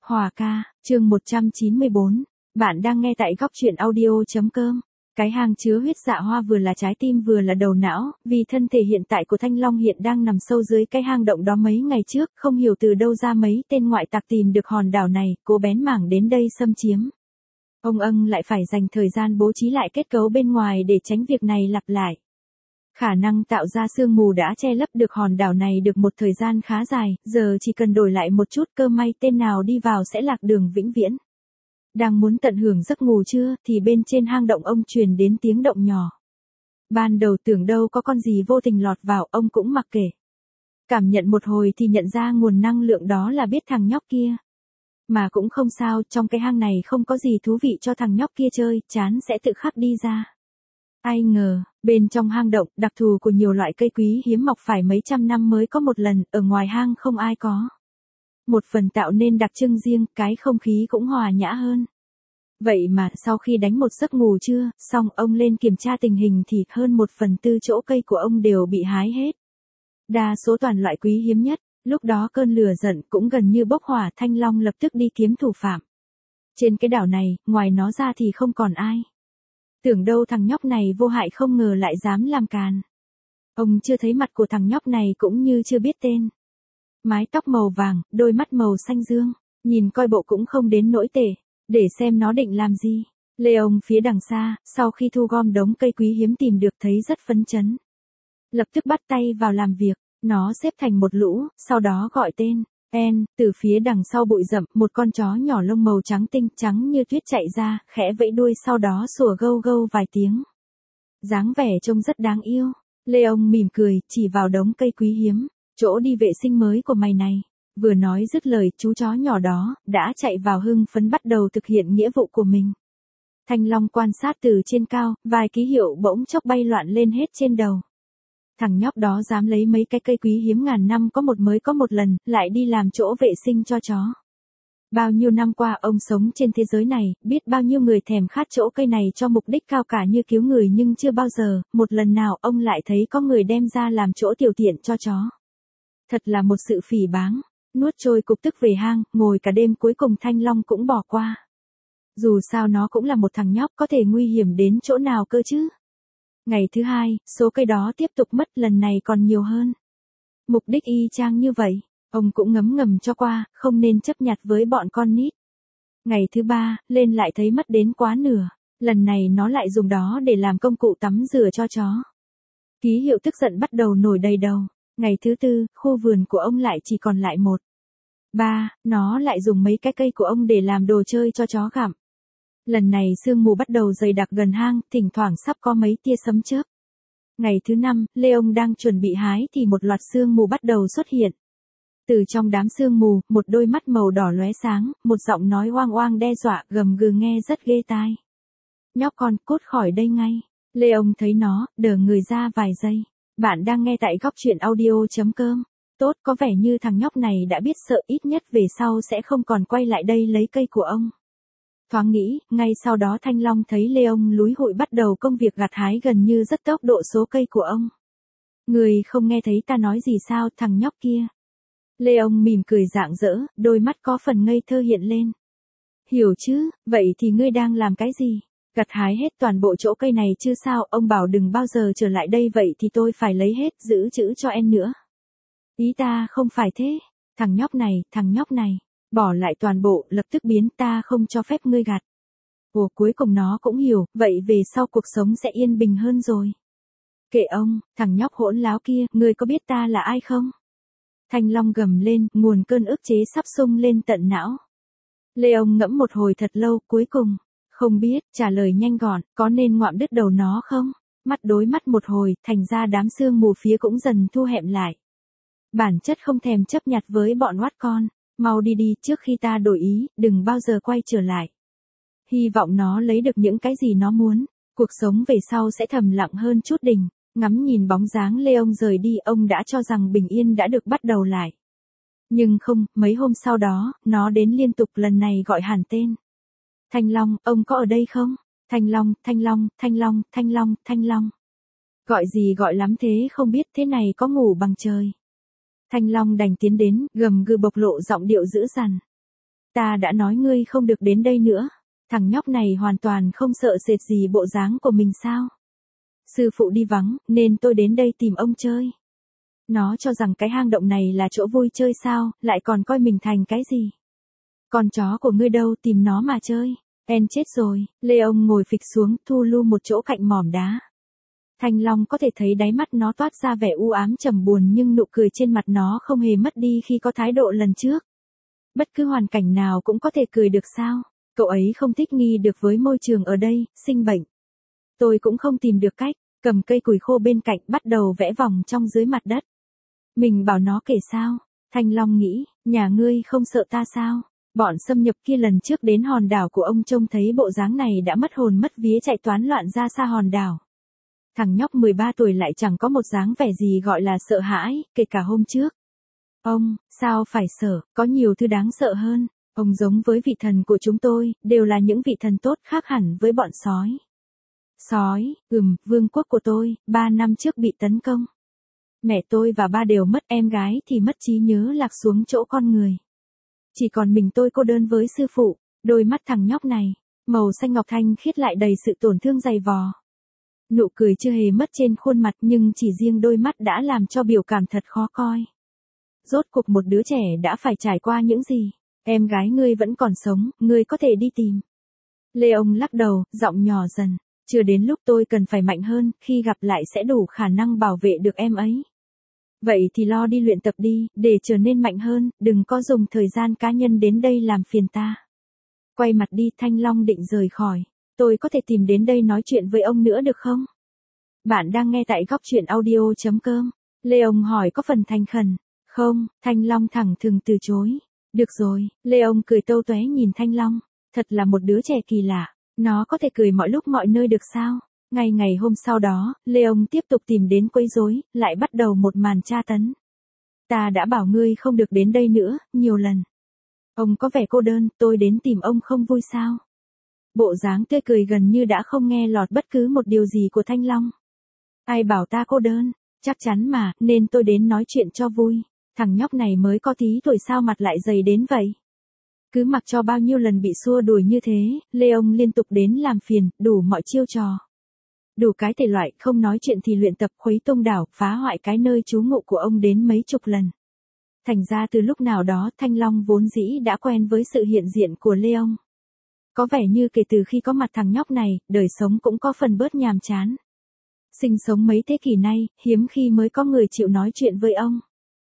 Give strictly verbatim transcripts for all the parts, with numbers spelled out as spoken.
Hòa ca, chương một trăm chín mươi bốn. Bạn đang nghe tại góc truyện audio.com. Cái hang chứa huyết dạ hoa vừa là trái tim vừa là đầu não, vì thân thể hiện tại của Thanh Long hiện đang nằm sâu dưới cái hang động đó mấy ngày trước, không hiểu từ đâu ra mấy tên ngoại tặc tìm được hòn đảo này, cố bén mảng đến đây xâm chiếm. Ông ân lại phải dành thời gian bố trí lại kết cấu bên ngoài để tránh việc này lặp lại. Khả năng tạo ra sương mù đã che lấp được hòn đảo này được một thời gian khá dài, giờ chỉ cần đổi lại một chút cơ may tên nào đi vào sẽ lạc đường vĩnh viễn. Đang muốn tận hưởng giấc ngủ trưa thì bên trên hang động ông truyền đến tiếng động nhỏ. Ban đầu tưởng đâu có con gì vô tình lọt vào, ông cũng mặc kệ. Cảm nhận một hồi thì nhận ra nguồn năng lượng đó là biết thằng nhóc kia. Mà cũng không sao, trong cái hang này không có gì thú vị cho thằng nhóc kia chơi, chán sẽ tự khắc đi ra. Ai ngờ, bên trong hang động, đặc thù của nhiều loại cây quý hiếm mọc phải mấy trăm năm mới có một lần, ở ngoài hang không ai có. Một phần tạo nên đặc trưng riêng, cái không khí cũng hòa nhã hơn. Vậy mà sau khi đánh một giấc ngủ trưa, xong ông lên kiểm tra tình hình thì hơn một phần tư chỗ cây của ông đều bị hái hết. Đa số toàn loại quý hiếm nhất, lúc đó cơn lửa giận cũng gần như bốc hỏa. Thanh Long lập tức đi kiếm thủ phạm. Trên cái đảo này, ngoài nó ra thì không còn ai. Tưởng đâu thằng nhóc này vô hại không ngờ lại dám làm càn. Ông chưa thấy mặt của thằng nhóc này cũng như chưa biết tên. Mái tóc màu vàng, đôi mắt màu xanh dương, nhìn coi bộ cũng không đến nỗi tệ. Để xem nó định làm gì. Lê ông phía đằng xa, sau khi thu gom đống cây quý hiếm tìm được thấy rất phấn chấn. Lập tức bắt tay vào làm việc, nó xếp thành một lũ, sau đó gọi tên. En, từ phía đằng sau bụi rậm, một con chó nhỏ lông màu trắng tinh trắng như tuyết chạy ra, khẽ vẫy đuôi sau đó sủa gâu gâu vài tiếng. Dáng vẻ trông rất đáng yêu. Lê ông mỉm cười, chỉ vào đống cây quý hiếm. Chỗ đi vệ sinh mới của mày này. Vừa nói dứt lời, chú chó nhỏ đó đã chạy vào hưng phấn bắt đầu thực hiện nghĩa vụ của mình. Thanh Long quan sát từ trên cao, vài ký hiệu bỗng chốc bay loạn lên hết trên đầu. Thằng nhóc đó dám lấy mấy cái cây quý hiếm ngàn năm có một mới có một lần, lại đi làm chỗ vệ sinh cho chó. Bao nhiêu năm qua ông sống trên thế giới này, biết bao nhiêu người thèm khát chỗ cây này cho mục đích cao cả như cứu người, nhưng chưa bao giờ, một lần nào ông lại thấy có người đem ra làm chỗ tiểu tiện cho chó. Thật là một sự phỉ báng. Nuốt trôi cục tức về hang, ngồi cả đêm cuối cùng Thanh Long cũng bỏ qua. Dù sao nó cũng là một thằng nhóc, có thể nguy hiểm đến chỗ nào cơ chứ. Ngày thứ hai, số cây đó tiếp tục mất, lần này còn nhiều hơn. Mục đích y chang như vậy, ông cũng ngấm ngầm cho qua, không nên chấp nhặt với bọn con nít. Ngày thứ ba, lên lại thấy mất đến quá nửa, lần này nó lại dùng đó để làm công cụ tắm rửa cho chó. Ký hiệu tức giận bắt đầu nổi đầy đầu. Ngày thứ tư, khu vườn của ông lại chỉ còn lại một. Ba, nó lại dùng mấy cái cây của ông để làm đồ chơi cho chó gặm. Lần này sương mù bắt đầu dày đặc gần hang, thỉnh thoảng sắp có mấy tia sấm chớp. Ngày thứ năm, Lê ông đang chuẩn bị hái thì một loạt sương mù bắt đầu xuất hiện. Từ trong đám sương mù, một đôi mắt màu đỏ lóe sáng, một giọng nói oang oang đe dọa gầm gừ nghe rất ghê tai. Nhóc con, cút khỏi đây ngay. Lê ông thấy nó, đờ người ra vài giây. Bạn đang nghe tại góc truyện audio.com. Tốt, có vẻ như thằng nhóc này đã biết sợ, ít nhất về sau sẽ không còn quay lại đây lấy cây của ông. Thoáng nghĩ, ngay sau đó Thanh Long thấy Lê ông lúi hụi bắt đầu công việc gặt hái gần như rất tốc độ số cây của ông. Người không nghe thấy ta nói gì sao, thằng nhóc kia. Lê ông mỉm cười rạng rỡ, đôi mắt có phần ngây thơ hiện lên. Hiểu chứ, vậy thì ngươi đang làm cái gì? Gặt hái hết toàn bộ chỗ cây này chứ sao, ông bảo đừng bao giờ trở lại đây, vậy thì tôi phải lấy hết, giữ chữ cho em nữa. Ý ta không phải thế. Thằng nhóc này, thằng nhóc này, bỏ lại toàn bộ, lập tức biến, ta không cho phép ngươi gặt. Ồ, cuối cùng nó cũng hiểu, vậy về sau cuộc sống sẽ yên bình hơn rồi. Kệ ông, thằng nhóc hỗn láo kia, ngươi có biết ta là ai không? Thanh Long gầm lên, nguồn cơn ức chế sắp xông lên tận não. Lê ông ngẫm một hồi thật lâu, cuối cùng, không biết, trả lời nhanh gọn, có nên ngoạm đứt đầu nó không? Mắt đối mắt một hồi, thành ra đám sương mù phía cũng dần thu hẹp lại. Bản chất không thèm chấp nhặt với bọn oát con, mau đi đi trước khi ta đổi ý, đừng bao giờ quay trở lại. Hy vọng nó lấy được những cái gì nó muốn, cuộc sống về sau sẽ thầm lặng hơn chút đỉnh. Ngắm nhìn bóng dáng Lê ông rời đi, ông đã cho rằng bình yên đã được bắt đầu lại. Nhưng không, mấy hôm sau đó, nó đến liên tục, lần này gọi hẳn tên. Thanh Long, ông có ở đây không? Thanh Long, Thanh Long, Thanh Long, Thanh Long, Thanh Long. Gọi gì gọi lắm thế không biết, thế này có ngủ bằng trời. Thanh Long đành tiến đến, gầm gừ bộc lộ giọng điệu dữ dằn. Ta đã nói ngươi không được đến đây nữa. Thằng nhóc này hoàn toàn không sợ sệt gì bộ dáng của mình sao? Sư phụ đi vắng, nên tôi đến đây tìm ông chơi. Nó cho rằng cái hang động này là chỗ vui chơi sao, lại còn coi mình thành cái gì? Con chó của ngươi đâu, tìm nó mà chơi. En chết rồi, Leon ngồi phịch xuống, thu lu một chỗ cạnh mỏm đá. Thanh Long có thể thấy đáy mắt nó toát ra vẻ u ám trầm buồn, nhưng nụ cười trên mặt nó không hề mất đi khi có thái độ lần trước. Bất cứ hoàn cảnh nào cũng có thể cười được sao? Cậu ấy không thích nghi được với môi trường ở đây, sinh bệnh. Tôi cũng không tìm được cách, cầm cây củi khô bên cạnh bắt đầu vẽ vòng trong dưới mặt đất. Mình bảo nó kể sao? Thanh Long nghĩ, nhà ngươi không sợ ta sao? Bọn xâm nhập kia lần trước đến hòn đảo của ông trông thấy bộ dáng này đã mất hồn mất vía chạy toán loạn ra xa hòn đảo. Thằng nhóc mười ba tuổi lại chẳng có một dáng vẻ gì gọi là sợ hãi, kể cả hôm trước. Ông, sao phải sợ, có nhiều thứ đáng sợ hơn. Ông giống với vị thần của chúng tôi, đều là những vị thần tốt khác hẳn với bọn sói. Sói, ừm, vương quốc của tôi, ba năm trước bị tấn công. Mẹ tôi và ba đều mất, em gái thì mất trí nhớ lạc xuống chỗ con người. Chỉ còn mình tôi cô đơn với sư phụ. Đôi mắt thằng nhóc này, màu xanh ngọc thanh khiết lại đầy sự tổn thương dày vò. Nụ cười chưa hề mất trên khuôn mặt, nhưng chỉ riêng đôi mắt đã làm cho biểu cảm thật khó coi. Rốt cuộc một đứa trẻ đã phải trải qua những gì? Em gái ngươi vẫn còn sống, ngươi có thể đi tìm. Leon lắc đầu, giọng nhỏ dần. Chưa đến lúc tôi cần phải mạnh hơn, khi gặp lại sẽ đủ khả năng bảo vệ được em ấy. Vậy thì lo đi luyện tập đi, để trở nên mạnh hơn, đừng có dùng thời gian cá nhân đến đây làm phiền ta. Quay mặt đi, Thanh Long định rời khỏi. Tôi có thể tìm đến đây nói chuyện với ông nữa được không? Bạn đang nghe tại góc truyện audio chấm com. Leon hỏi có phần thành khẩn. Không, Thanh Long thẳng thừng từ chối. Được rồi, Leon cười tâu tóe nhìn Thanh Long. Thật là một đứa trẻ kỳ lạ. Nó có thể cười mọi lúc mọi nơi được sao? Ngày ngày hôm sau đó, Leon tiếp tục tìm đến quấy rối, lại bắt đầu một màn tra tấn. Ta đã bảo ngươi không được đến đây nữa, nhiều lần. Ông có vẻ cô đơn, tôi đến tìm ông không vui sao? Bộ dáng tươi cười gần như đã không nghe lọt bất cứ một điều gì của Thanh Long. Ai bảo ta cô đơn? Chắc chắn mà, nên tôi đến nói chuyện cho vui. Thằng nhóc này mới có tí tuổi sao mặt lại dày đến vậy? Cứ mặc cho bao nhiêu lần bị xua đuổi như thế, Leon liên tục đến làm phiền, đủ mọi chiêu trò. Đủ cái thể loại, không nói chuyện thì luyện tập, khuấy tung đảo, phá hoại cái nơi trú ngụ của ông đến mấy chục lần. Thành ra từ lúc nào đó, Thanh Long vốn dĩ đã quen với sự hiện diện của Leon. Có vẻ như kể từ khi có mặt thằng nhóc này, đời sống cũng có phần bớt nhàm chán. Sinh sống mấy thế kỷ nay, hiếm khi mới có người chịu nói chuyện với ông.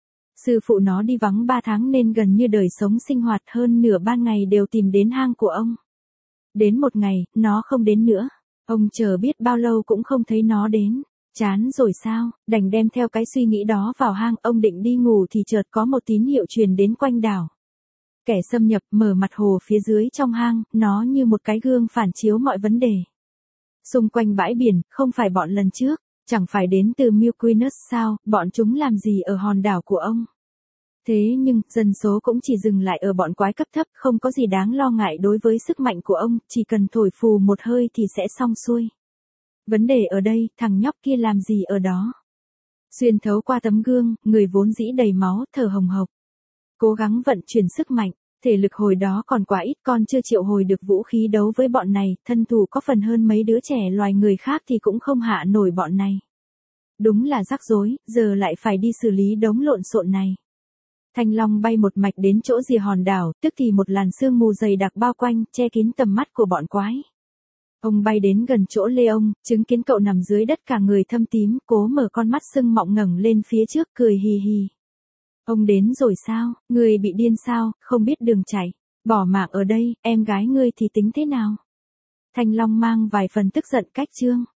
Sư phụ nó đi vắng ba tháng nên gần như đời sống sinh hoạt, hơn nửa ban ngày đều tìm đến hang của ông. Đến một ngày, nó không đến nữa. Ông chờ biết bao lâu cũng không thấy nó đến. Chán rồi sao, đành đem theo cái suy nghĩ đó vào hang. Ông định đi ngủ thì chợt có một tín hiệu truyền đến quanh đảo. Kẻ xâm nhập mở mặt hồ phía dưới trong hang, nó như một cái gương phản chiếu mọi vấn đề. Xung quanh bãi biển, không phải bọn lần trước, chẳng phải đến từ Milquinus sao, bọn chúng làm gì ở hòn đảo của ông. Thế nhưng, dân số cũng chỉ dừng lại ở bọn quái cấp thấp, không có gì đáng lo ngại đối với sức mạnh của ông, chỉ cần thổi phù một hơi thì sẽ xong xuôi. Vấn đề ở đây, thằng nhóc kia làm gì ở đó? Xuyên thấu qua tấm gương, người vốn dĩ đầy máu, thở hồng hộc. Cố gắng vận chuyển sức mạnh, thể lực hồi đó còn quá ít, con chưa triệu hồi được vũ khí đấu với bọn này, thân thủ có phần hơn mấy đứa trẻ loài người khác thì cũng không hạ nổi bọn này. Đúng là rắc rối, giờ lại phải đi xử lý đống lộn xộn này. Thanh Long bay một mạch đến chỗ rìa hòn đảo, tức thì một làn sương mù dày đặc bao quanh, che kín tầm mắt của bọn quái. Ông bay đến gần chỗ Leon, chứng kiến cậu nằm dưới đất cả người thâm tím, cố mở con mắt sưng mọng ngẩng lên phía trước, cười hì hì. Ông đến rồi sao, người bị điên sao, không biết đường chạy, bỏ mạng ở đây, em gái ngươi thì tính thế nào? Thanh Long mang vài phần tức giận cách chương.